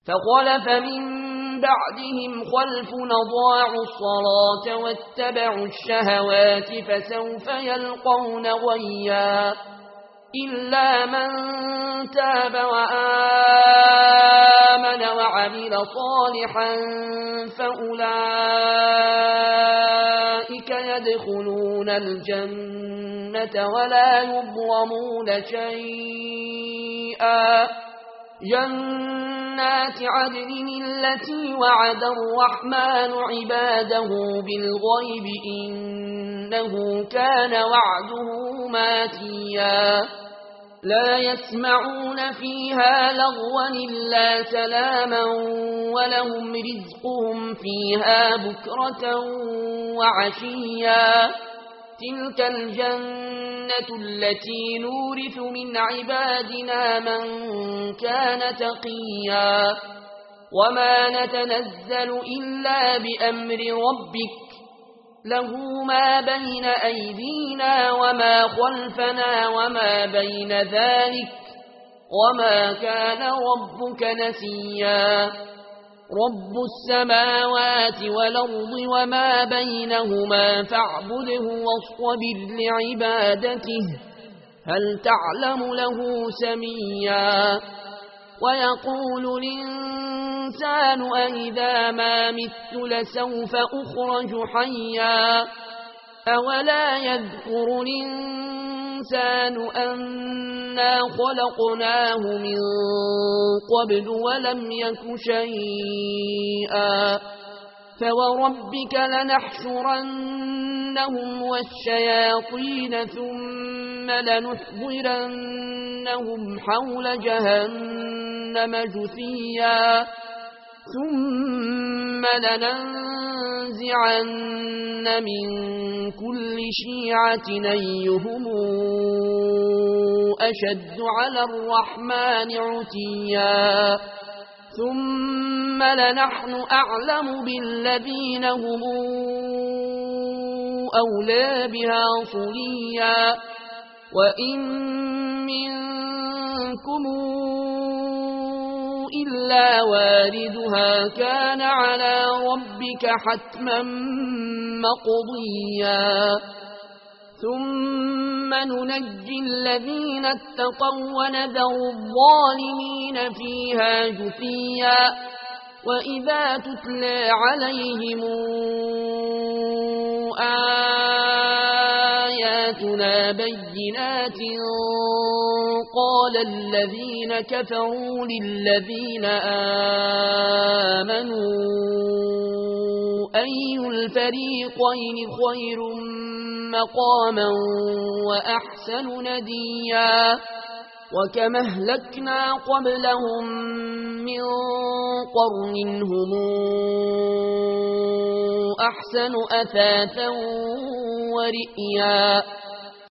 فخلف من بعدهم خلف أضاعوا الصلاة واتبعوا الشهوات فسوف يلقون غيا إلا من تاب وآمن وعمل صالحا فأولئك يدخلون الجنة ولا يظلمون شيئا جنات عدن التي وعد الرحمن عباده بالغيب إنه كان وعده ماتيا لا يسمعون فيها لغوا إلا سلاما ولهم رزقهم فيها بكرة وعشيا تلك الجنة التي نورث من عبادنا من كان تقيا وما نتنزل إلا بأمر ربك له ما بين أيدينا وما خلفنا وما بين ذلك وما كان ربك نسيا رب السماوات والأرض وما بينهما فاعبده واصطبر لعبادته هل تعلم له سميا ويقول الإنسان أئذا ما مت لسوف أخرج حيا أولا يذكر الإنسان أنا خلقناه من قبل ولم يك شيئا فوربك لنحشرنهم والشياطين ثم لنحضرنهم حول جهنم جثيا ثم لننزعن من كل شيعة أيهم أشد على الرحمن عتيا ثم لنحن أعلم بالذين هم أولى بها صليا وإن منكم إلا واردها كان على ربك حتما مقضيا ثم ننجي الذين اتقوا ونذر الظالمين فيها جثيا وإذا تتلى عليهم آياتنا بينات قال الذين كفروا للذين آمنوا أي الفريقين خير مقاما وأحسن نديا وكما أهلكنا قبلهم من قرن هم أحسن أثاثا ورئيا